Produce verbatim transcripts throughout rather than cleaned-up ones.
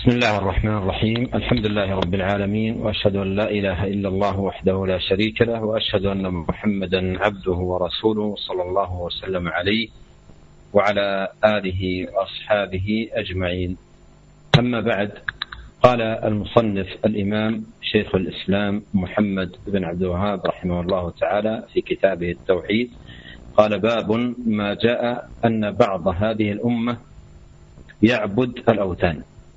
بسم الله الرحمن الرحيم. الحمد لله رب العالمين، وأشهد أن لا إله إلا الله وحده لا شريك له، وأشهد أن محمدا عبده ورسوله صلى الله وسلم عليه وعلى آله وأصحابه أجمعين. أما بعد، قال المصنف الإمام شيخ الإسلام محمد بن عبد الوهاب رحمه الله تعالى في كتابه التوحيد، قال: باب ما جاء أن بعض هذه الأمة يعبد الأوثان.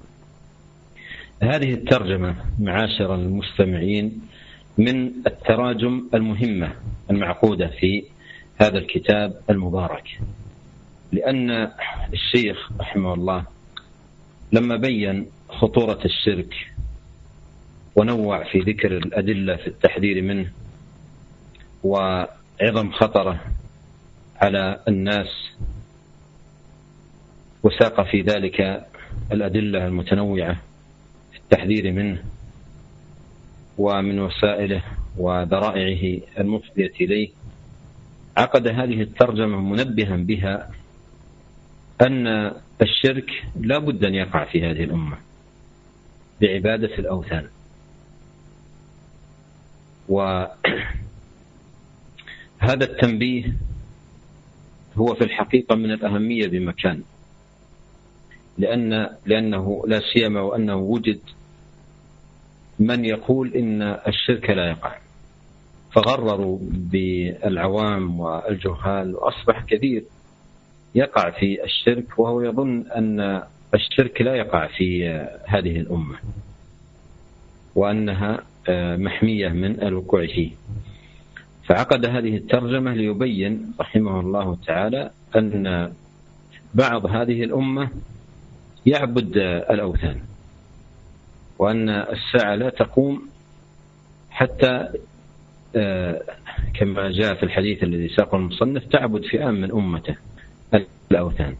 هذه الترجمة معاشر المستمعين من التراجم المهمة المعقودة في هذا الكتاب المبارك، لأن الشيخ رحمه الله لما بين خطورة الشرك ونوع في ذكر الأدلة في التحذير منه وعظم خطره على الناس، وساق في ذلك الأدلة المتنوعة في التحذير منه ومن وسائله وذرائعه المفضية إليه، عقد هذه الترجمة منبها بها أن الشرك لا بد أن يقع في هذه الأمة بعبادة الأوثان. وهذا التنبيه هو في الحقيقة من الأهمية بمكان، لأن لأنه لا سيما وأنه وجد من يقول إن الشرك لا يقع، فغرروا بالعوام والجهال، وأصبح كثير يقع في الشرك وهو يظن أن الشرك لا يقع في هذه الأمة وأنها محمية من الوقوع فيه. فعقد هذه الترجمة ليبين رحمه الله تعالى أن بعض هذه الأمة يعبد الأوثان، وأن الساعة لا تقوم حتى كما جاء في الحديث الذي ساقه المصنف تعبد فئام من أمته الأوثان.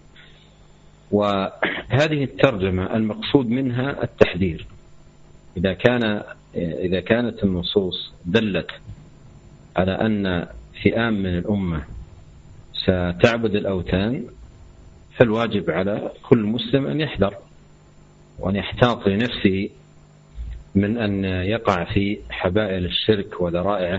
وهذه الترجمة المقصود منها التحذير. إذا كان إذا كانت النصوص دلت على أن فئام من الأمة ستعبد الأوثان، فالواجب على كل مسلم أن يحذر وأن يحتاط لنفسه من أن يقع في حبائل الشرك وذرائعه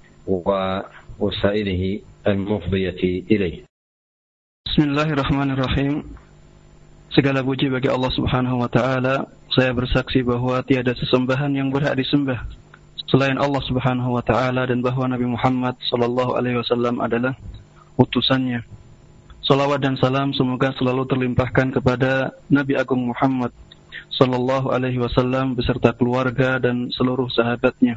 ووسائله المفضية إليه. Bismillahirrahmanirrahim. Segala puji bagi Allah Subhanahu wa taala. Saya bersaksi bahwa tiada sesembahan yang berhak disembah selain Allah Subhanahu wa taala, dan bahwa Nabi Muhammad sallallahu alaihi wasallam adalah utusannya. Salawat dan salam semoga selalu terlimpahkan kepada Nabi Agung Muhammad sallallahu alaihi wasallam beserta keluarga dan seluruh sahabatnya.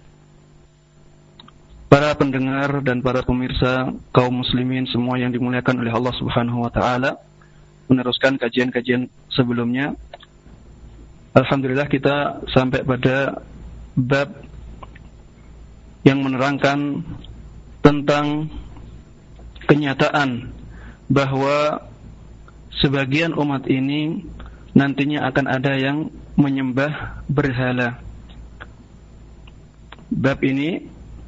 Para pendengar dan para pemirsa kaum muslimin semua yang dimuliakan oleh Allah Subhanahu wa taala, meneruskan kajian-kajian sebelumnya, alhamdulillah kita sampai pada bab yang menerangkan tentang kenyataan bahwa sebagian umat ini nantinya akan ada yang menyembah berhala. Bab ini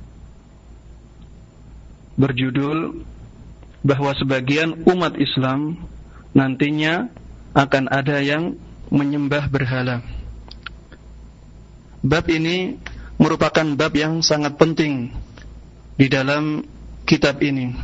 berjudul bahwa sebagian umat Islam nantinya akan ada yang menyembah berhala. Bab ini merupakan bab yang sangat penting di dalam kitab ini.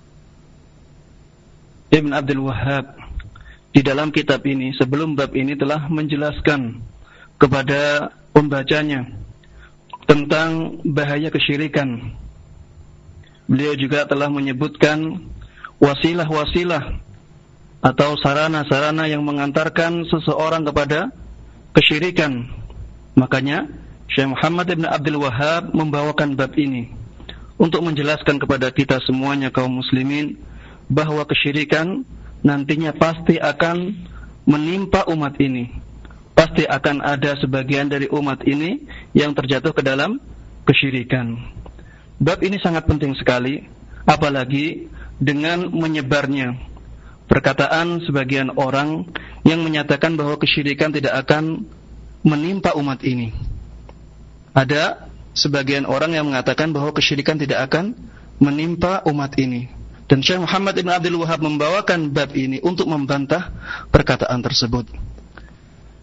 Ibn Abdul Wahhab di dalam kitab ini, sebelum bab ini, telah menjelaskan kepada pembacanya tentang bahaya kesyirikan. Beliau juga telah menyebutkan wasilah-wasilah atau sarana-sarana yang mengantarkan seseorang kepada kesyirikan. Makanya Syekh Muhammad ibn Abdul Wahhab membawakan bab ini untuk menjelaskan kepada kita semuanya kaum muslimin bahwa kesyirikan nantinya pasti akan menimpa umat ini. Pasti akan ada sebagian dari umat ini yang terjatuh ke dalam kesyirikan. Bab ini sangat penting sekali, apalagi dengan menyebarnya perkataan sebagian orang yang menyatakan bahwa kesyirikan tidak akan menimpa umat ini. Ada sebagian orang yang mengatakan bahwa kesyirikan tidak akan menimpa umat ini. Dan Syekh Muhammad ibn Abdul Wahhab membawakan bab ini untuk membantah perkataan tersebut.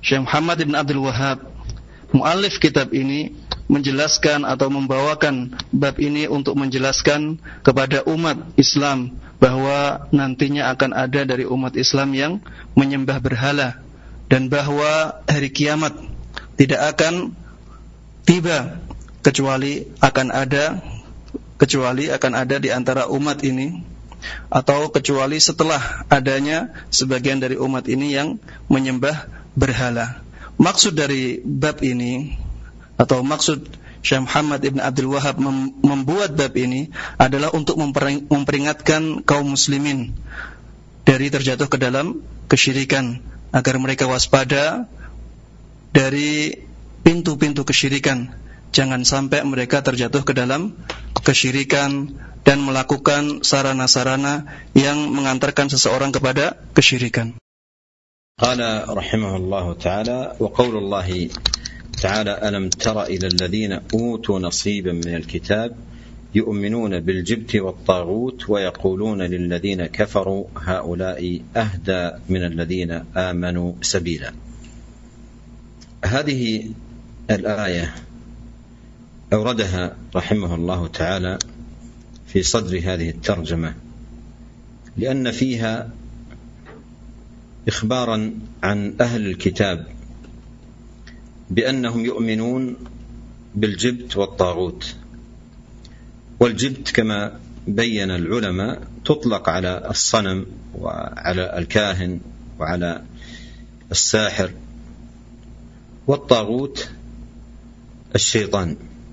Syekh Muhammad ibn Abdul Wahhab, muallif kitab ini, menjelaskan atau membawakan bab ini untuk menjelaskan kepada umat Islam bahwa nantinya akan ada dari umat Islam yang menyembah berhala, dan bahwa hari kiamat tidak akan tiba kecuali akan ada kecuali akan ada di antara umat ini, atau kecuali setelah adanya sebagian dari umat ini yang menyembah berhala. Maksud dari bab ini, atau maksud Syekh Muhammad ibn Abdul Wahhab mem- membuat bab ini adalah untuk mempering- memperingatkan kaum muslimin dari terjatuh ke dalam kesyirikan, agar mereka waspada dari pintu-pintu kesyirikan. Jangan sampai mereka terjatuh ke dalam kesyirikan dan melakukan sarana-sarana yang mengantarkan seseorang kepada kesyirikan. Qala rahimahullahu ta'ala, wa qaulullahi تعالى ألم تر إلى الذين أوتوا نصيبا من الكتاب يؤمنون بالجبت والطاغوت ويقولون للذين كفروا هؤلاء أهدى من الذين آمنوا سبيلا. هذه الآية أوردها رحمه الله تعالى في صدر هذه الترجمة لأن فيها إخبارا عن أهل الكتاب بأنهم يؤمنون بالجبت والطاغوت. والجبت كما بين العلماء تطلق على الصنم وعلى الكاهن وعلى الساحر، والطاغوت الشيطان.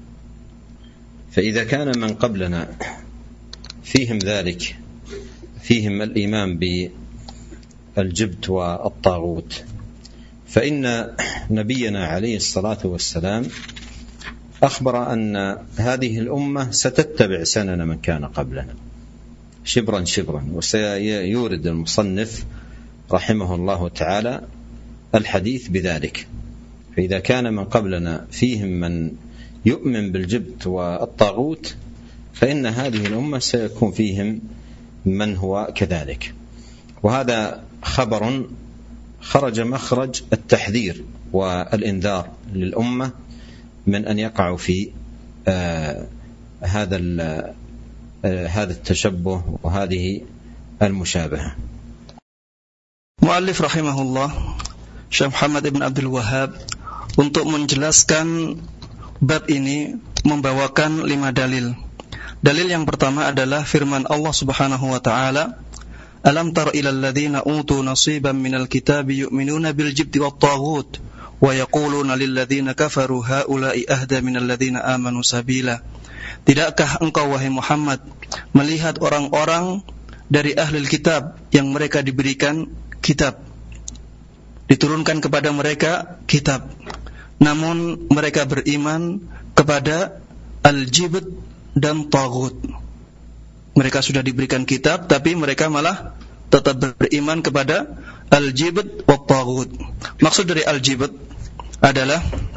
فإذا كان من قبلنا فيهم ذلك، فيهم الإيمان بالجبت والطاغوت، فإن نبينا عليه الصلاة والسلام أخبر أن هذه الأمة ستتبع سنن من كان قبلنا شبرا شبرا. وسيورد المصنف رحمه الله تعالى الحديث بذلك. فإذا كان من قبلنا فيهم من يؤمن بالجبت والطاغوت، فإن هذه الأمة سيكون فيهم من هو كذلك. وهذا خبر خرج مخرج التحذير والإنذار للأمة من أن يقعوا في آه هذا آه هذا التشبه وهذه المشابهة. Muallif rahimahullah, Syekh Muhammad ibn Abdul Wahhab, untuk menjelaskan bab ini membawakan lima dalil. Dalil yang pertama adalah firman Allah Subhanahu wa taala, Alam tara ilal ladzina utu nasiban minal kitabi yu'minuna bil jibti wat taghut wa yaquluna lil ladzina kafaru haula'i ahda minal ladzina amanu sabila. Tidakkah engkau wahai Muhammad melihat orang-orang dari ahli kitab yang mereka diberikan kitab, diturunkan kepada mereka kitab, namun mereka beriman kepada al-jibt dan taghut. Mereka sudah diberikan kitab, tapi mereka malah tetap beriman kepada al-jibt wa taghut. Maksud dari al-jibt adalah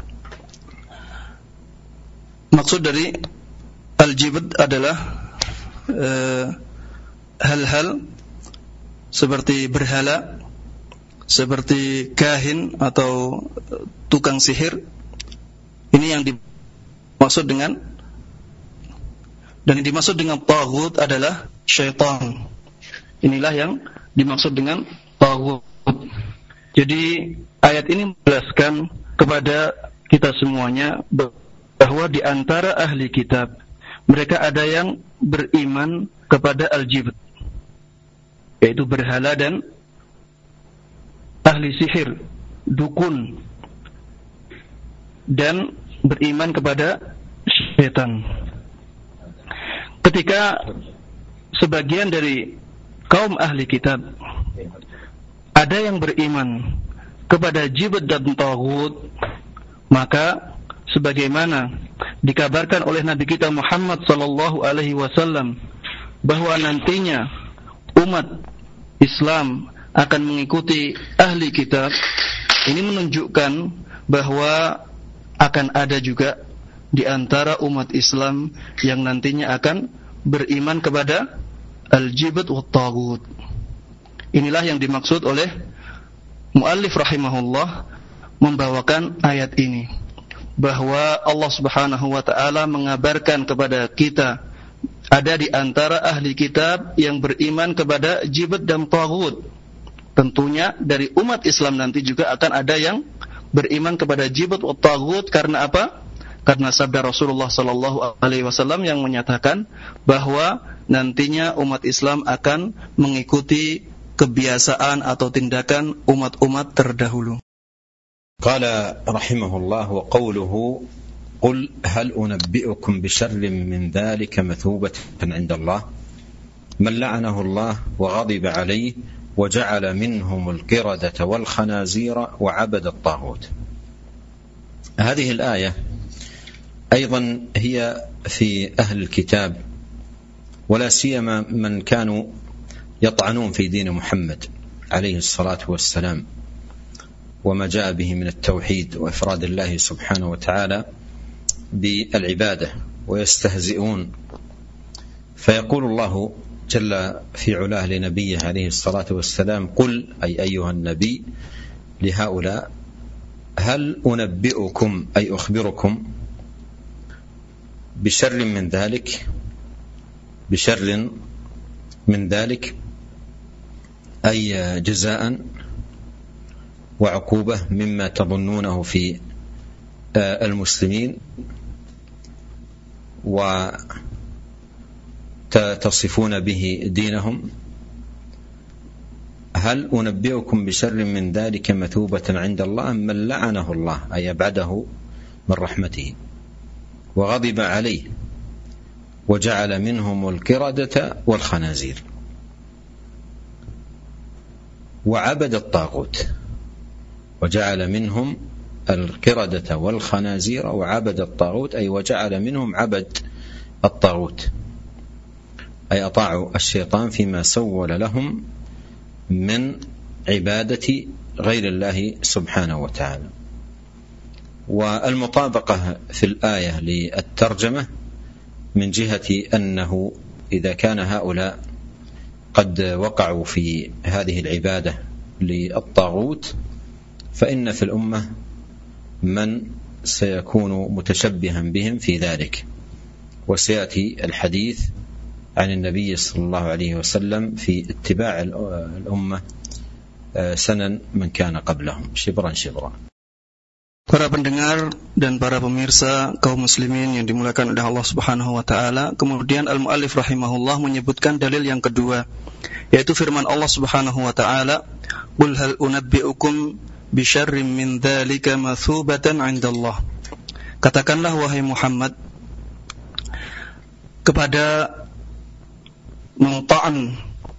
maksud dari al-jibt adalah uh, hal-hal seperti berhala, seperti kahin atau tukang sihir. Ini yang dimaksud dengan, dan yang dimaksud dengan taghut adalah syaitan. Inilah yang dimaksud dengan taghut. Jadi ayat ini menjelaskan kepada kita semuanya bahwa di antara ahli kitab mereka ada yang beriman kepada al-jibt, yaitu berhala dan ahli sihir, dukun, dan beriman kepada syaitan. Ketika sebagian dari kaum ahli kitab ada yang beriman kepada jibt dan taghut, maka sebagaimana dikabarkan oleh Nabi kita Muhammad sallallahu alaihi wasallam bahwa nantinya umat Islam akan mengikuti ahli kitab, ini menunjukkan bahwa akan ada juga di antara umat Islam yang nantinya akan beriman kepada al-jibt wa taghut. Inilah yang dimaksud oleh muallif rahimahullah membawakan ayat ini, bahwa Allah Subhanahu wa taala mengabarkan kepada kita ada di antara ahli kitab yang beriman kepada jibt dan taghut. Tentunya dari umat Islam nanti juga akan ada yang beriman kepada jibt dan taghut. Karena apa? Karena sabda Rasulullah sallallahu alaihi wasallam yang menyatakan bahwa nantinya umat Islam akan mengikuti kebiasaan atau tindakan umat-umat terdahulu. Qala rahimahullah wa qawluhu قل هل أنبئكم بشر من ذلك مثوبة عند الله من لعنه الله وغضب عليه وجعل منهم القردة والخنازير وعبد الطاغوت. هذه الآية أيضا هي في أهل الكتاب ولا سيما من كانوا يطعنون في دين محمد عليه الصلاة والسلام وما جاء به من التوحيد وإفراد الله سبحانه وتعالى بالعبادة ويستهزئون. فيقول الله جل في علاه لنبيه عليه الصلاة والسلام قل أي أيها النبي لهؤلاء هل أنبئكم أي أخبركم بشر من ذلك بشر من ذلك أي جزاء وعقوبة مما تظنونه في المسلمين وتصفون به دينهم. هل أنبئكم بشر من ذلك مثوبة عند الله من لعنه الله أي أبعده من رحمته وغضب عليه وجعل منهم القردة والخنازير وعبد الطاغوت وجعل منهم القردة والخنازير وعبد الطاغوت أي وجعل منهم عبد الطاغوت أي أطاعوا الشيطان فيما سول لهم من عبادة غير الله سبحانه وتعالى. والمطابقة في الآية للترجمة من جهة أنه إذا كان هؤلاء قد وقعوا في هذه العبادة للطاغوت فإن في الأمة من سيكون متشبها بهم في ذلك، وسيأتي الحديث عن النبي صلى الله عليه وسلم في اتباع الأمة سنن من كان قبلهم شبرا شبرا. Para pendengar dan para pemirsa kaum muslimin yang dimuliakan oleh Allah Subhanahu wa taala, kemudian al-muallif rahimahullah menyebutkan dalil yang kedua, yaitu firman Allah Subhanahu wa taala, "Qul hal unabbi'ukum bisyarrin min dzalika mathubatan 'indallah." Katakanlah wahai Muhammad kepada mengta'an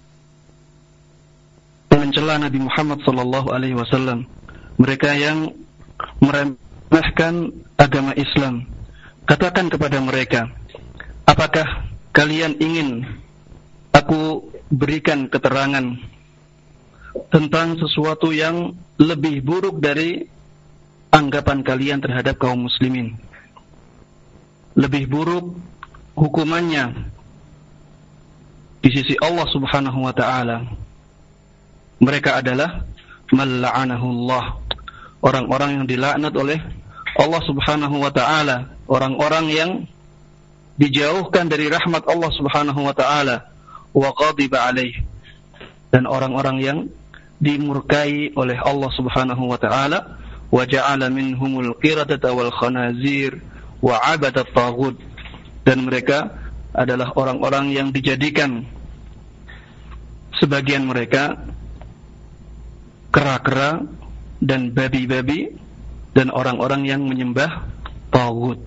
mencela Nabi Muhammad sallallahu alaihi wasallam, mereka yang meremehkan agama Islam, katakan kepada mereka, apakah kalian ingin aku berikan keterangan tentang sesuatu yang lebih buruk dari anggapan kalian terhadap kaum muslimin? Lebih buruk hukumannya di sisi Allah Subhanahu wa taala. Mereka adalah man la'anahullah, orang-orang yang dilaknat oleh Allah Subhanahu wa taala, orang-orang yang dijauhkan dari rahmat Allah Subhanahu wa taala, wa ghadiba alaih, dan orang-orang yang dimurkai oleh Allah Subhanahu wa taala, wa ja'ala minhumul qiradata wal khanazir wa 'abadat taghut, dan mereka adalah orang-orang yang dijadikan sebagian mereka kera-kera dan babi-babi dan orang-orang yang menyembah taghut.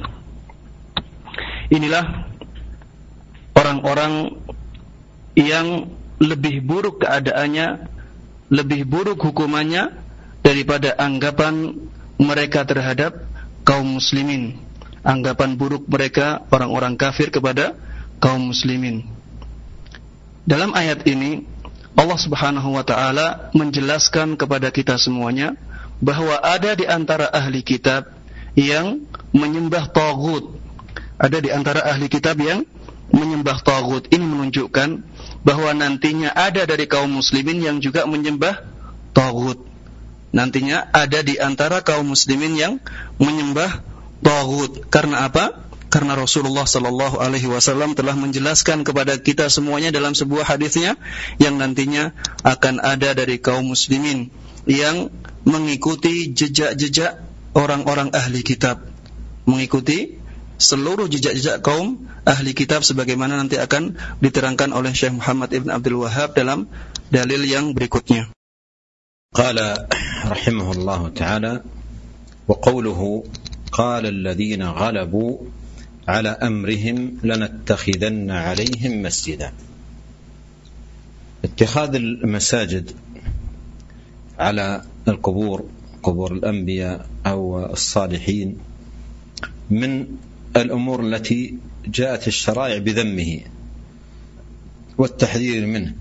Inilah orang-orang yang lebih buruk keadaannya, lebih buruk hukumannya daripada anggapan mereka terhadap kaum muslimin, anggapan buruk mereka orang-orang kafir kepada kaum muslimin. Dalam ayat ini Allah Subhanahu wa taala menjelaskan kepada kita semuanya bahwa ada di antara ahli kitab yang menyembah taghut. Ada di antara ahli kitab yang menyembah taghut. Ini menunjukkan bahwa nantinya ada dari kaum muslimin yang juga menyembah taghut. nantinya ada di antara kaum muslimin yang menyembah taghut. Karena apa? Karena Rasulullah sallallahu alaihi wasallam telah menjelaskan kepada kita semuanya dalam sebuah hadisnya yang nantinya akan ada dari kaum muslimin yang mengikuti jejak-jejak orang-orang ahli kitab, mengikuti seluruh jejak-jejak kaum ahli kitab sebagaimana nanti akan diterangkan oleh Syekh Muhammad Ibn Abdul Wahhab dalam dalil yang berikutnya. Qala rahimahullahu ta'ala wa qawluhu qala alladhina ghalabu على أمرهم لنتخذن عليهم مسجدا. اتخاذ المساجد على القبور، قبور الأنبياء أو الصالحين، من الأمور التي جاءت الشرائع بذمه والتحذير منه،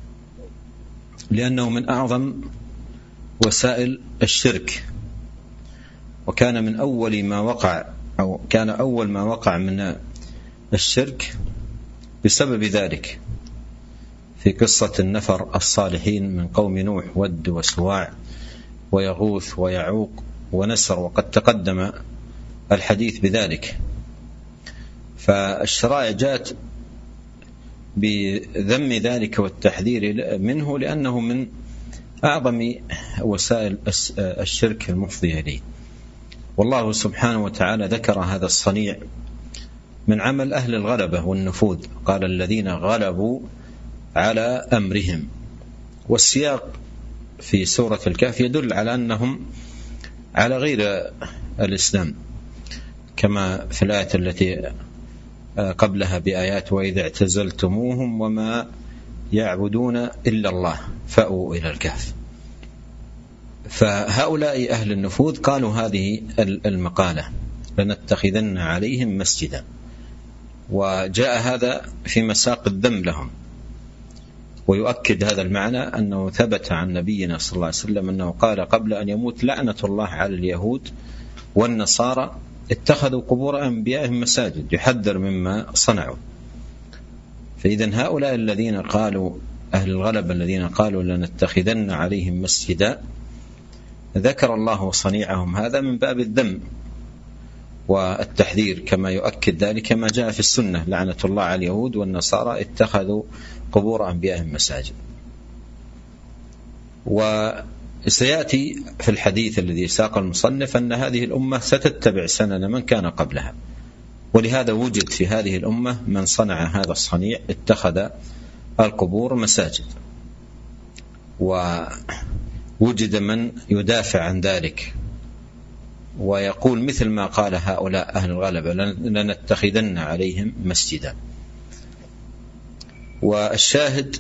لأنه من أعظم وسائل الشرك، وكان من أول ما وقع أو كان أول ما وقع من الشرك بسبب ذلك في قصة النفر الصالحين من قوم نوح، ود وسواع ويغوث ويعوق ونسر، وقد تقدم الحديث بذلك. فالشرائع جاءت بذم ذلك والتحذير منه لأنه من أعظم وسائل الشرك المفضية إليه. والله سبحانه وتعالى ذكر هذا الصنيع من عمل أهل الغلبة والنفوذ، قال الذين غلبوا على أمرهم. والسياق في سورة الكهف يدل على أنهم على غير الإسلام، كما في الآية التي قبلها بآيات وإذا اعتزلتموهم وما يعبدون إلا الله فأووا إلى الكهف. فهؤلاء أهل النفوذ قالوا هذه المقالة لنتخذن عليهم مسجدا، وجاء هذا في مساق الذم لهم. ويؤكد هذا المعنى أنه ثبت عن نبينا صلى الله عليه وسلم أنه قال قبل أن يموت لعنة الله على اليهود والنصارى اتخذوا قبور أنبيائهم مساجد، يحذر مما صنعوا. فإذن هؤلاء الذين قالوا أهل الغلبة الذين قالوا لنتخذن عليهم مسجدا ذكر الله صنيعهم هذا من باب الذم والتحذير، كما يؤكد ذلك ما جاء في السنة لعنة الله على اليهود والنصارى اتخذوا قبور أنبيائهم مساجد. وسيأتي في الحديث الذي ساق المصنف أن هذه الأمة ستتبع سنن من كان قبلها، ولهذا وجد في هذه الأمة من صنع هذا الصنيع، اتخذ القبور مساجد، ووجد من يدافع عن ذلك ويقول مثل ما قال هؤلاء أهل الغلبة لنتخذن عليهم مسجدا. والشاهد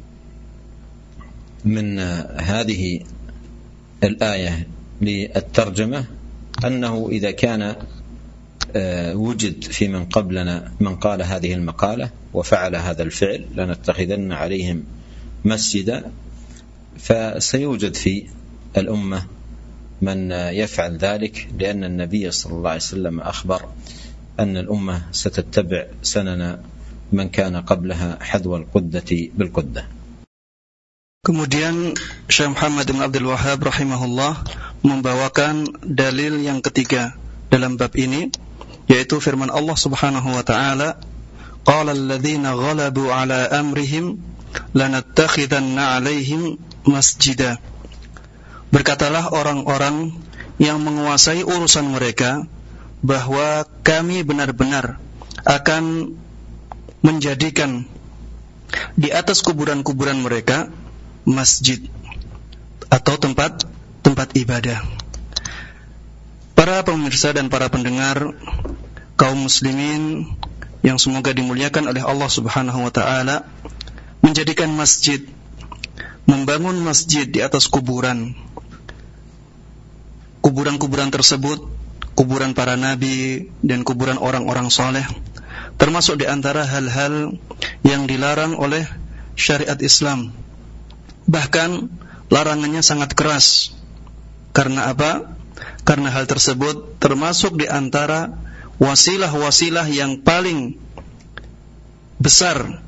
من هذه الآية للترجمة أنه إذا كان وجد في من قبلنا من قال هذه المقالة وفعل هذا الفعل لنتخذن عليهم مسجدا، فسيوجد في الأمة من يفعل ذلك، لأن النبي صلى الله عليه وسلم أخبر أن الأمة ستتبع سنن من كان قبلها حذو القدة بالقدة. Kemudian Syekh Muhammad bin Abdul Wahhab rahimahullah membawakan dalil yang ketiga dalam bab ini, yaitu firman Allah Subhanahu wa taala, qala alladhina ghalabu ala amrihim lanattakhidanna 'alaihim masjida. Berkatalah orang-orang yang menguasai urusan mereka bahwa kami benar-benar akan menjadikan di atas kuburan-kuburan mereka masjid atau tempat tempat ibadah. Para pemirsa dan para pendengar kaum muslimin yang semoga dimuliakan oleh Allah Subhanahu wa taala, menjadikan masjid, membangun masjid di atas kuburan. Kuburan-kuburan tersebut kuburan para nabi dan kuburan orang-orang saleh, termasuk di antara hal-hal yang dilarang oleh syariat Islam. Bahkan larangannya sangat keras. Karena apa? Karena hal tersebut termasuk di antara wasilah-wasilah yang paling besar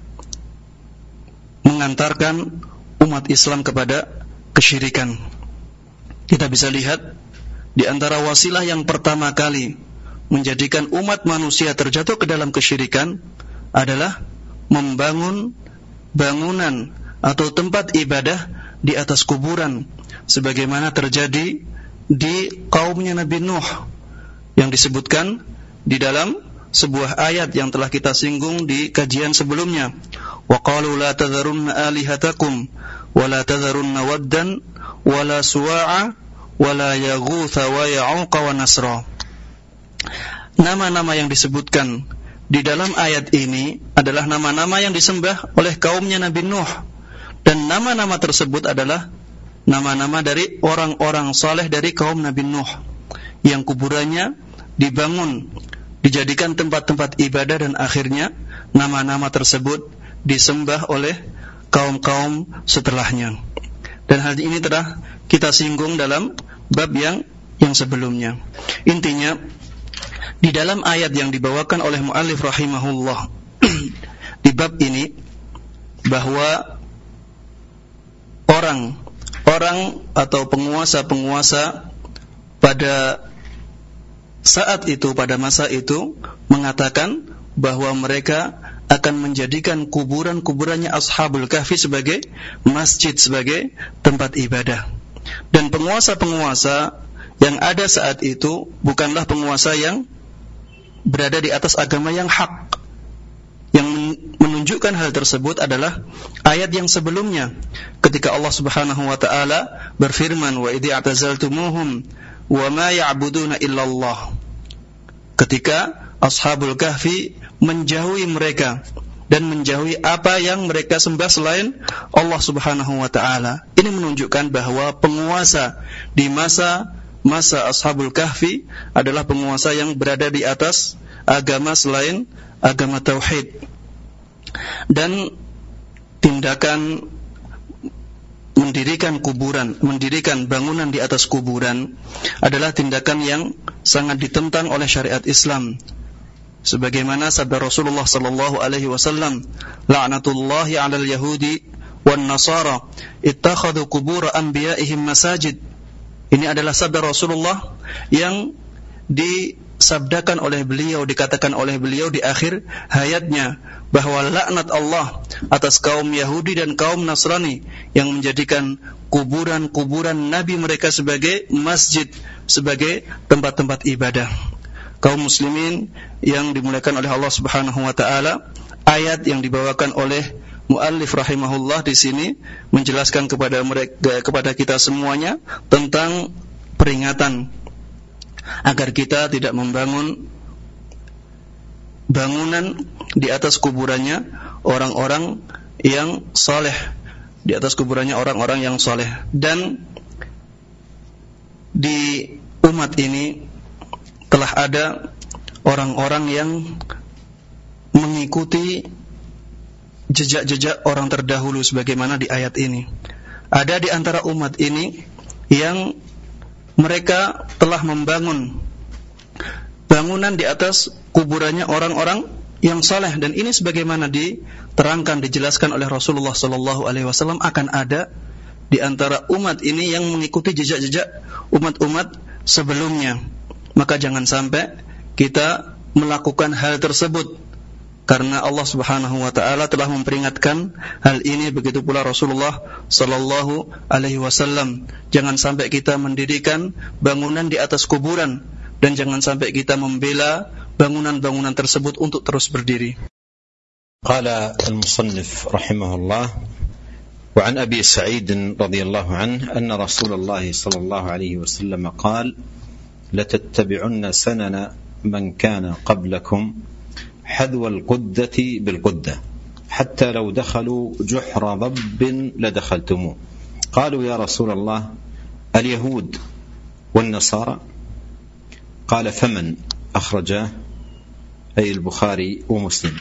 mengantarkan umat Islam kepada kesyirikan. kita bisa lihat di antara wasilah yang pertama kali menjadikan umat manusia terjatuh ke dalam kesyirikan adalah membangun bangunan atau tempat ibadah di atas kuburan, sebagaimana terjadi di kaumnya Nabi Nuh yang disebutkan di dalam sebuah ayat yang telah kita singgung di kajian sebelumnya. Wa qalu la tadharunna alihatakum wa la tadharunna waddan wa la suwa'a wa la yaghutha wa ya'uqa wa nasra. Nama-nama yang disebutkan di dalam ayat ini adalah nama-nama yang disembah oleh kaumnya Nabi Nuh, dan nama-nama tersebut adalah nama-nama dari orang-orang saleh dari kaum Nabi Nuh yang kuburannya dibangun, dijadikan tempat-tempat ibadah, dan akhirnya nama-nama tersebut disembah oleh kaum-kaum setelahnya. Dan hal ini telah kita singgung dalam bab yang yang sebelumnya. Intinya, di dalam ayat yang dibawakan oleh muallif rahimahullah di bab ini, bahwa orang orang atau penguasa-penguasa pada saat itu, pada masa itu, mengatakan bahwa mereka akan menjadikan kuburan-kuburannya Ashabul Kahfi sebagai masjid, sebagai tempat ibadah. Dan penguasa-penguasa yang ada saat itu bukanlah penguasa yang berada di atas agama yang hak. Yang menunjukkan hal tersebut adalah ayat yang sebelumnya, ketika Allah Subhanahu wa taala berfirman, wa idh i'tazaltumuhum wa ma ya'buduna illallah. Ketika Ashabul Kahfi menjauhi mereka dan menjauhi apa yang mereka sembah selain Allah Subhanahu wa taala. Ini menunjukkan bahwa penguasa di masa masa Ashabul Kahfi adalah penguasa yang berada di atas agama selain agama tauhid. Dan tindakan mendirikan kuburan, mendirikan bangunan di atas kuburan adalah tindakan yang sangat ditentang oleh syariat Islam. Sebagaimana sabda Rasulullah sallallahu alaihi wasallam, la'natullahi 'alal yahudi wan nasara ittakhadhu qubur anbiya'ihim masajid. Ini adalah sabda Rasulullah yang disabdakan oleh beliau, dikatakan oleh beliau di akhir hayatnya, bahwa laknat Allah atas kaum Yahudi dan kaum Nasrani yang menjadikan kuburan-kuburan nabi mereka sebagai masjid, sebagai tempat-tempat ibadah. Kaum muslimin yang dimuliakan oleh Allah Subhanahu wa taala, ayat yang dibawakan oleh muallif rahimahullah di sini menjelaskan kepada mereka, kepada kita semuanya tentang peringatan agar kita tidak membangun bangunan di atas kuburannya orang-orang yang saleh, di atas kuburannya orang-orang yang saleh. Dan di umat ini telah ada orang-orang yang mengikuti jejak-jejak orang terdahulu sebagaimana di ayat ini. Ada di antara umat ini yang mereka telah membangun bangunan di atas kuburannya orang-orang yang saleh, dan ini sebagaimana diterangkan, dijelaskan oleh Rasulullah sallallahu alaihi wasallam, akan ada di antara umat ini yang mengikuti jejak-jejak umat-umat sebelumnya. Maka jangan sampai kita melakukan hal tersebut, karena Allah Subhanahu wa taala telah memperingatkan hal ini, begitu pula Rasulullah sallallahu alaihi wasallam. Jangan sampai kita mendirikan bangunan di atas kuburan, dan jangan sampai kita membela bangunan-bangunan tersebut untuk terus berdiri. Qala al-musannif rahimahullah, wa an Abi Sa'id radhiyallahu anhu anna Rasulullah sallallahu alaihi wasallam qala la tattabi'unna sanana man kana qablakum حذو القدة بالقدة حتى لو دخلوا جحر ضب لدخلتموه. قالوا يا رسول الله اليهود والنصارى؟ قال فمن؟ أخرجاه أي البخاري ومسلم.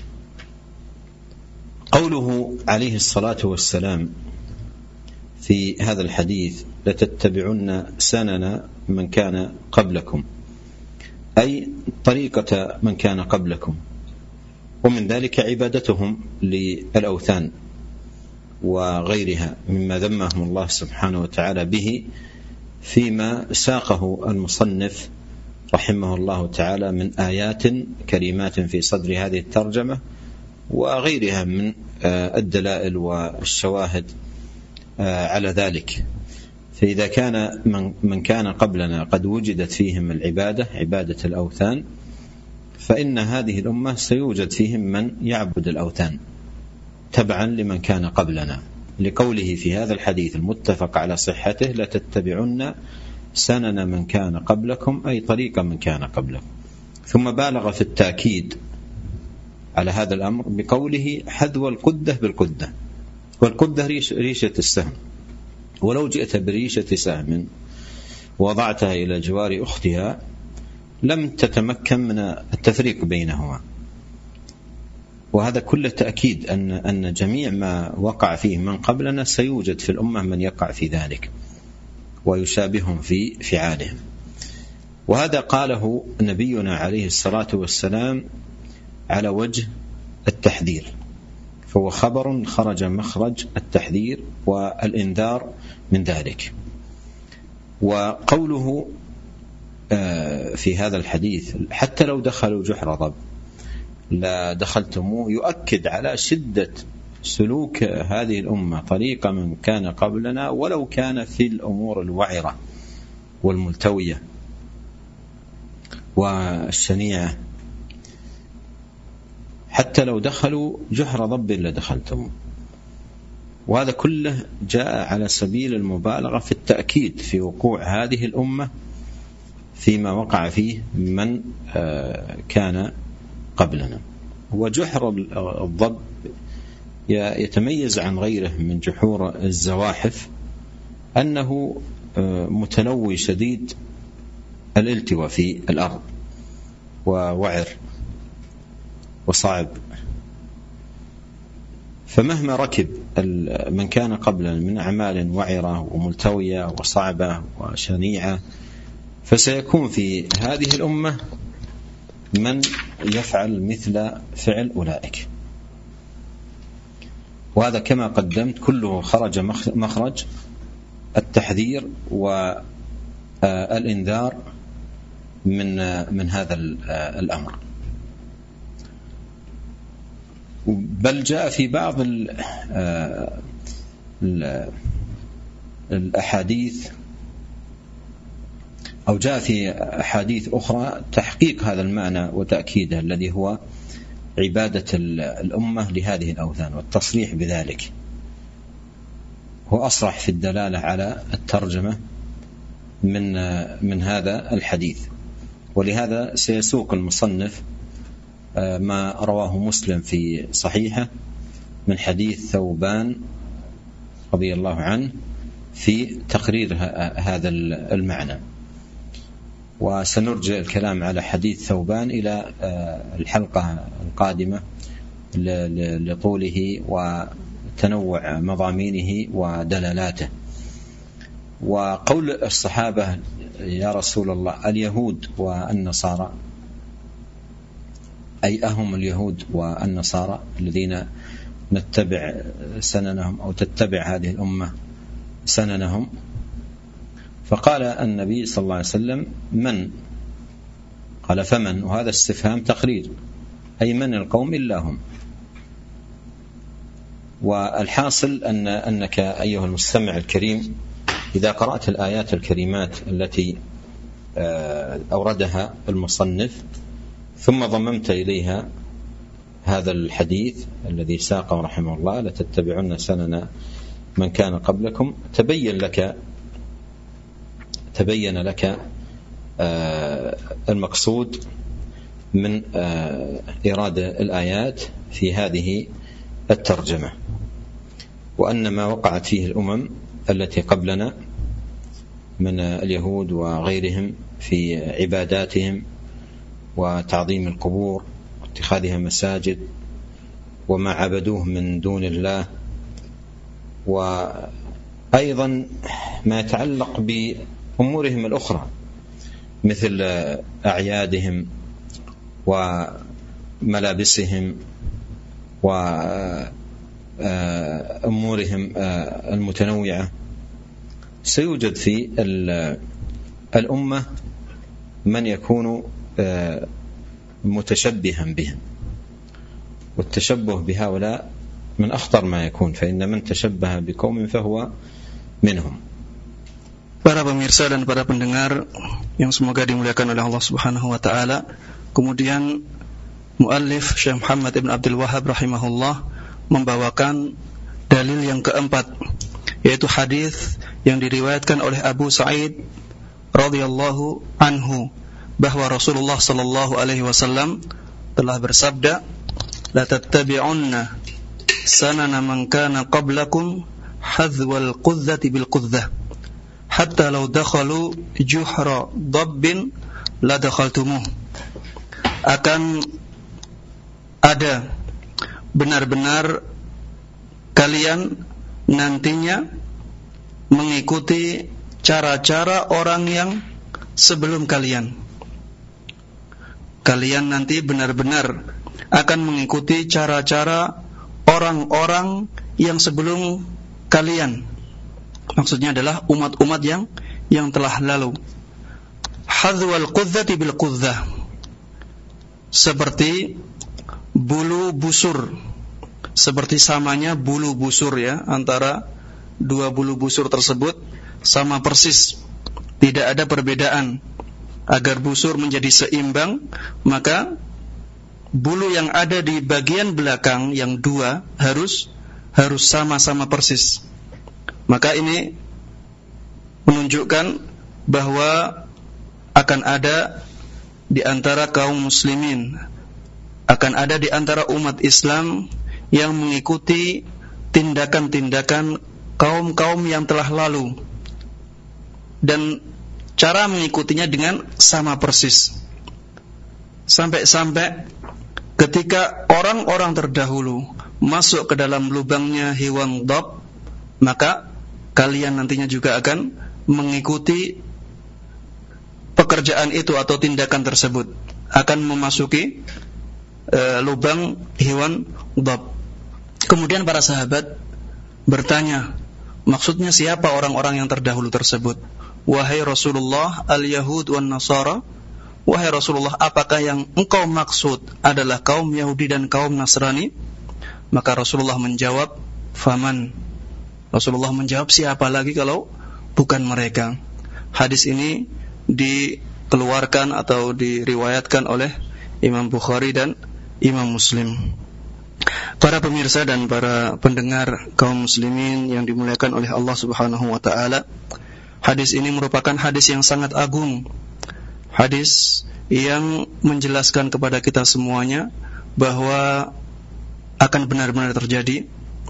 قوله عليه الصلاة والسلام في هذا الحديث لتتبعن سنن من كان قبلكم، أي طريقة من كان قبلكم، ومن ذلك عبادتهم للأوثان وغيرها مما ذمهم الله سبحانه وتعالى به فيما ساقه المصنف رحمه الله تعالى من آيات كريمات في صدر هذه الترجمة وغيرها من الدلائل والشواهد على ذلك. فإذا كان من كان قبلنا قد وجدت فيهم العبادة عبادة الأوثان، فإن هذه الأمة سيوجد فيهم من يعبد الأوثان تبعا لمن كان قبلنا، لقوله في هذا الحديث المتفق على صحته: لتتبعن سنن من كان قبلكم، أي طريق من كان قبلكم. ثم بالغ في التأكيد على هذا الأمر بقوله: حذو القدة بالقدة، والقدة ريشة السهم، ولو جئت بريشة سهم وضعتها إلى جوار أختها لم تتمكن من التفريق بينهما. وهذا كله تأكيد أن أن جميع ما وقع فيه من قبلنا سيوجد في الأمة من يقع في ذلك ويشابههم في فعالهم. وهذا قاله نبينا عليه الصلاة والسلام على وجه التحذير، فهو خبر خرج مخرج التحذير والإنذار من ذلك. وقوله في هذا الحديث: حتى لو دخلوا جحر ضب لا دخلتموه، يؤكد على شدة سلوك هذه الأمة طريق من كان قبلنا، ولو كان في الأمور الوعرة والملتوية والشنيعة. حتى لو دخلوا جحر ضب لدخلتموه. وهذا كله جاء على سبيل المبالغة في التأكيد في وقوع هذه الأمة فيما وقع فيه من كان قبلنا. وجحر الضب يتميز عن غيره من جحور الزواحف أنه متنوي شديد الالتواء في الأرض ووعر وصعب، فمهما ركب من كان قبلنا من أعمال وعرة وملتوية وصعبة وشنيعة فسيكون في هذه الأمة من يفعل مثل فعل أولئك. وهذا كما قدمت كله خرج مخرج التحذير والإنذار من من هذا الأمر. بل جاء في بعض الأحاديث أو جاء في أحاديث أخرى تحقيق هذا المعنى وتأكيده الذي هو عبادة الأمة لهذه الأوثان، والتصريح بذلك هو أصرح في الدلالة على الترجمة من من هذا الحديث. ولهذا سيسوق المصنف ما رواه مسلم في صحيحه من حديث ثوبان رضي الله عنه في تقرير هذا المعنى. وسنرجع الكلام على حديث ثوبان إلى الحلقة القادمة لطوله وتنوع مضامينه ودلالاته. وقول الصحابة: يا رسول الله اليهود والنصارى، أي أهم اليهود والنصارى الذين نتبع سننهم أو تتبع هذه الأمة سننهم؟ فقال النبي صلى الله عليه وسلم: من؟ قال: فمن؟ وهذا استفهام تقرير، أي من القوم إلا هم. والحاصل أن أنك أيها المستمع الكريم إذا قرأت الآيات الكريمات التي أوردها المصنف ثم ضممت إليها هذا الحديث الذي ساقه رحمه الله: لتتبعن سنن من كان قبلكم، تبين لك تبين لك المقصود من إرادة الآيات في هذه الترجمة، وأن ما وقعت فيه الأمم التي قبلنا من اليهود وغيرهم في عباداتهم وتعظيم القبور واتخاذها مساجد وما عبدوه من دون الله، وأيضا ما يتعلق بأمورهم الأخرى مثل أعيادهم وملابسهم وأمورهم المتنوعة سيوجد في الأمة من يكون متشبها بهم، والتشبه بهؤلاء من أخطر ما يكون، فإن من تشبه بقوم فهو منهم. Para pemirsa dan para pendengar yang semoga dimuliakan oleh Allah Subhanahu wa taala, kemudian muallif Syekh Muhammad Ibn Abdul Wahhab rahimahullah membawakan dalil yang keempat, yaitu hadis yang diriwayatkan oleh Abu Sa'id radhiyallahu anhu bahwa Rasulullah sallallahu alaihi wasallam telah bersabda, la tattabi'unna sanana man kana qablakum hadzwal qudzati bil qudzah hatta law dakhalu juhra dabbin la dakhaltumuh. Akan ada benar-benar kalian nantinya mengikuti cara-cara orang yang sebelum kalian. Kalian nanti benar-benar akan mengikuti cara-cara orang-orang yang sebelum kalian. Maksudnya adalah umat-umat yang yang telah lalu. Hadzwal qudzati bil qudzah, seperti bulu busur, seperti samanya bulu busur ya, antara dua bulu busur tersebut sama persis, tidak ada perbedaan. Agar busur menjadi seimbang, maka bulu yang ada di bagian belakang yang dua harus harus sama-sama persis. Maka ini menunjukkan bahwa akan ada di antara kaum muslimin, akan ada di antara umat Islam yang mengikuti tindakan-tindakan kaum-kaum yang telah lalu, dan cara mengikutinya dengan sama persis. Sampai-sampai ketika orang-orang terdahulu masuk ke dalam lubangnya hewan dhab, maka kalian nantinya juga akan mengikuti pekerjaan itu atau tindakan tersebut, akan memasuki e, lubang hewan dhab. Kemudian para sahabat bertanya, maksudnya siapa orang-orang yang terdahulu tersebut? Wahai Rasulullah, al-Yahud wan Nasara, wahai Rasulullah, apakah yang engkau maksud adalah kaum Yahudi dan kaum Nasrani? Maka Rasulullah menjawab, faman. Rasulullah menjawab, siapa lagi kalau bukan mereka? Hadis ini dikeluarkan atau diriwayatkan oleh Imam Bukhari dan Imam Muslim. Para pemirsa dan para pendengar kaum muslimin yang dimuliakan oleh Allah Subhanahu wa taala, hadis ini merupakan hadis yang sangat agung. Hadis yang menjelaskan kepada kita semuanya bahwa akan benar-benar terjadi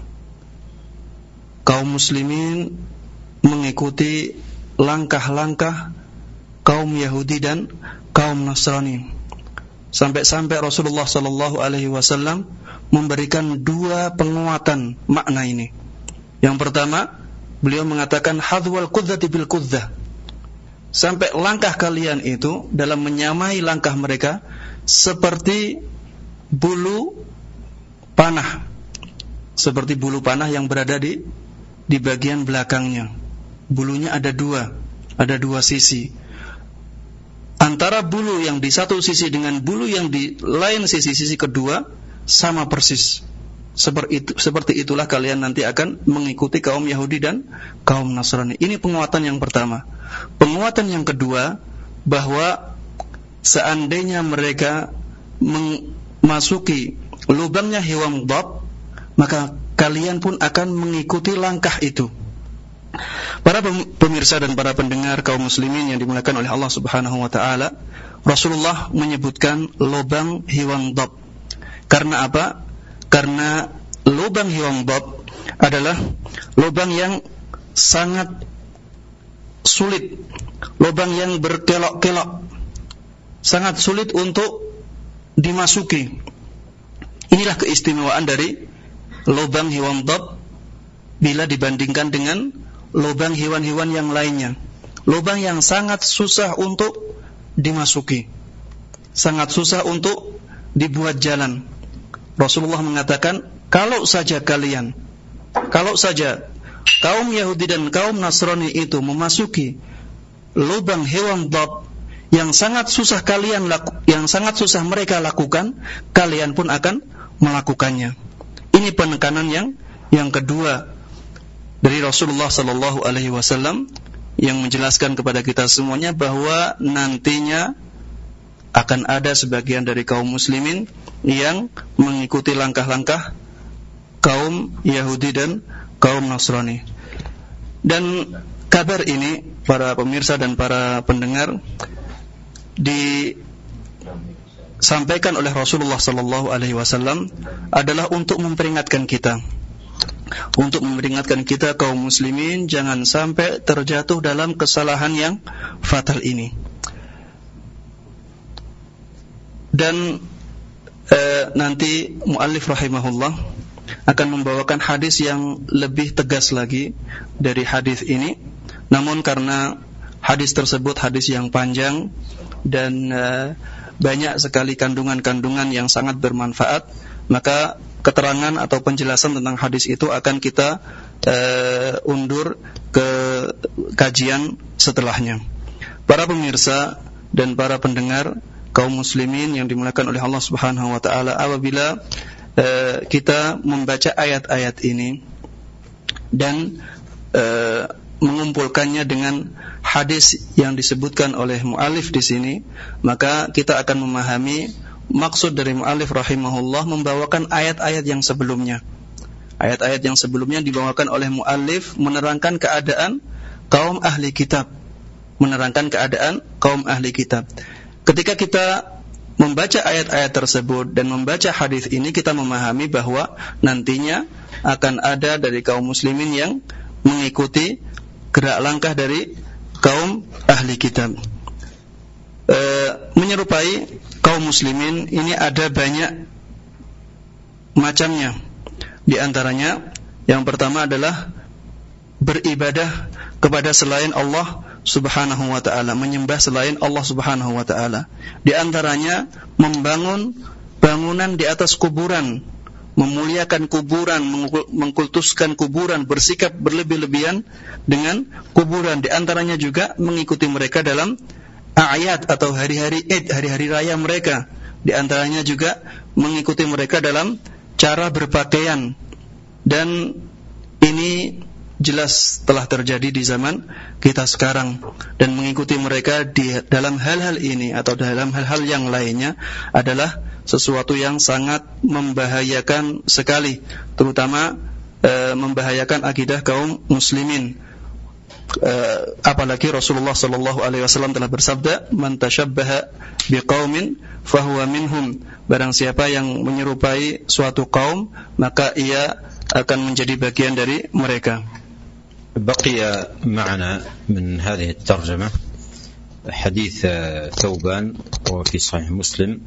kaum muslimin mengikuti langkah-langkah kaum Yahudi dan kaum Nasrani. Sampai-sampai Rasulullah sallallahu alaihi wasallam memberikan dua penguatan makna ini. Yang pertama, beliau mengatakan hadzwal qudzati bil qudzah. Sampai langkah kalian itu dalam menyamai langkah mereka seperti bulu panah. Seperti bulu panah yang berada di di bagian belakangnya. Bulunya ada dua, ada dua sisi. Antara bulu yang di satu sisi dengan bulu yang di lain sisi, sisi kedua sama persis. Seperti itu, seperti itulah kalian nanti akan mengikuti kaum Yahudi dan kaum Nasrani. Ini penguatan yang pertama. Penguatan yang kedua, bahwa seandainya mereka memasuki lubangnya hewan dhab, maka kalian pun akan mengikuti langkah itu. Para pemirsa dan para pendengar kaum muslimin yang dimuliakan oleh Allah Subhanahu wa taala, Rasulullah menyebutkan lubang hewan dhab. Karena apa? Karena lubang hewan dhab adalah lubang yang sangat sulit, lubang yang berkelok-kelok, sangat sulit untuk dimasuki. Inilah keistimewaan dari lubang hewan dhab bila dibandingkan dengan lubang hewan-hewan yang lainnya. Lubang yang sangat susah untuk dimasuki, sangat susah untuk dibuat jalan. Rasulullah mengatakan, kalau saja kalian, kalau saja kaum Yahudi dan kaum Nasrani itu memasuki lubang hewan dhab yang sangat susah kalian laku, yang sangat susah mereka lakukan, kalian pun akan melakukannya. Ini penekanan yang yang kedua dari Rasulullah sallallahu alaihi wasallam yang menjelaskan kepada kita semuanya bahwa nantinya akan ada sebagian dari kaum muslimin yang mengikuti langkah-langkah kaum Yahudi dan kaum Nasrani. Dan kabar ini, para pemirsa dan para pendengar, disampaikan oleh Rasulullah sallallahu alaihi wasallam adalah untuk memperingatkan kita, untuk memperingatkan kita kaum muslimin jangan sampai terjatuh dalam kesalahan yang fatal ini. Dan eh, nanti muallif rahimahullah akan membawakan hadis yang lebih tegas lagi dari hadis ini. Namun karena hadis tersebut hadis yang panjang dan eh, banyak sekali kandungan-kandungan yang sangat bermanfaat, maka keterangan atau penjelasan tentang hadis itu akan kita eh, undur ke kajian setelahnya. Para pemirsa dan para pendengar kaum muslimin yang dimuliakan oleh Allah Subhanahu wa taala, apabila uh, kita membaca ayat-ayat ini dan uh, mengumpulkannya dengan hadis yang disebutkan oleh muallif di sini, maka kita akan memahami maksud dari muallif rahimahullah membawakan ayat-ayat yang sebelumnya. Ayat-ayat yang sebelumnya dibawakan oleh muallif menerangkan keadaan kaum ahli kitab, menerangkan keadaan kaum ahli kitab. Ketika kita membaca ayat-ayat tersebut dan membaca hadis ini, kita memahami bahwa nantinya akan ada dari kaum muslimin yang mengikuti gerak langkah dari kaum ahli kitab. E, menyerupai kaum muslimin ini ada banyak macamnya. Di antaranya yang pertama adalah beribadah kepada selain Allah Subhanahu wa ta'ala, menyembah selain Allah Subhanahu wa ta'ala. Di antaranya membangun bangunan di atas kuburan, memuliakan kuburan, mengkultuskan kuburan, bersikap berlebih-lebihan dengan kuburan. Di antaranya juga mengikuti mereka dalam a'yad atau hari-hari Id, hari-hari raya mereka. Di antaranya juga mengikuti mereka dalam cara berpakaian. Dan ini jelas telah terjadi di zaman kita sekarang, dan mengikuti mereka di dalam hal-hal ini atau dalam hal-hal yang lainnya adalah sesuatu yang sangat membahayakan sekali, terutama e, membahayakan akidah kaum muslimin. E, apalagi Rasulullah sallallahu alaihi wasallam telah bersabda, "Man tashabbaha biqaumin fahuwa minhum." Barang siapa yang menyerupai suatu kaum, maka ia akan menjadi bagian dari mereka. بقي معنا من هذه الترجمة حديث ثوبان وفي صحيح مسلم،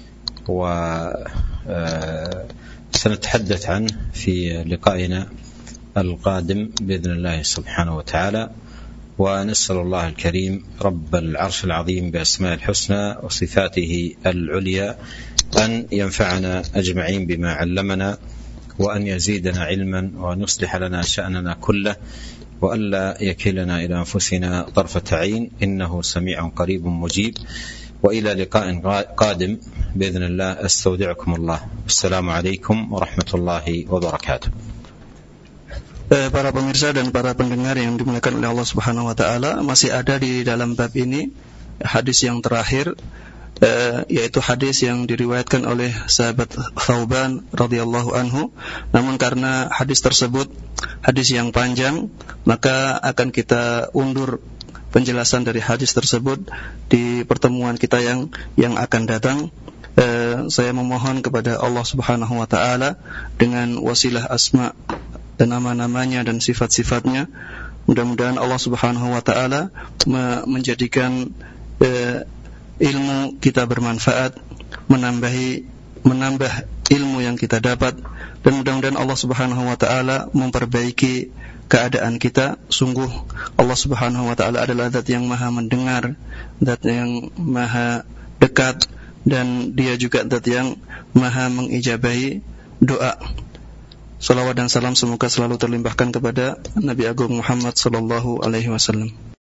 وسنتحدث عنه في لقائنا القادم بإذن الله سبحانه وتعالى. ونسأل الله الكريم رب العرش العظيم بأسماء الحسنى وصفاته العليا أن ينفعنا أجمعين بما علمنا، وأن يزيدنا علما، وأن يصلح لنا شأننا كله، وألا يكلنا إلى أنفسنا طرفة عين، إنه سميع قريب مجيب. وإلى لقاء قادم بإذن الله، أستودعكم الله. السلام عليكم ورحمة الله وبركاته. Para pemirsa dan para pendengar yang dimuliakan oleh Allah Subhanahu wa taala, masih ada di dalam bab ini hadis yang terakhir, Uh, yaitu hadis yang diriwayatkan oleh sahabat Thauban radhiyallahu anhu. Namun karena hadis tersebut hadis yang panjang, maka akan kita undur penjelasan dari hadis tersebut di pertemuan kita yang yang akan datang. Uh, saya memohon kepada Allah Subhanahu wa taala dengan wasilah asma dan nama-namanya dan sifat-sifatnya, mudah-mudahan Allah Subhanahu wa taala menjadikan uh, ilmu kita bermanfaat, menambahi menambah ilmu yang kita dapat, dan mudah-mudahan Allah Subhanahu wa taala memperbaiki keadaan kita. Sungguh Allah Subhanahu wa taala adalah zat yang maha mendengar, zat yang maha dekat, dan dia juga zat yang maha mengijabahi doa. Salawat dan salam semoga selalu terlimpahkan kepada Nabi Agung Muhammad sallallahu alaihi wasallam.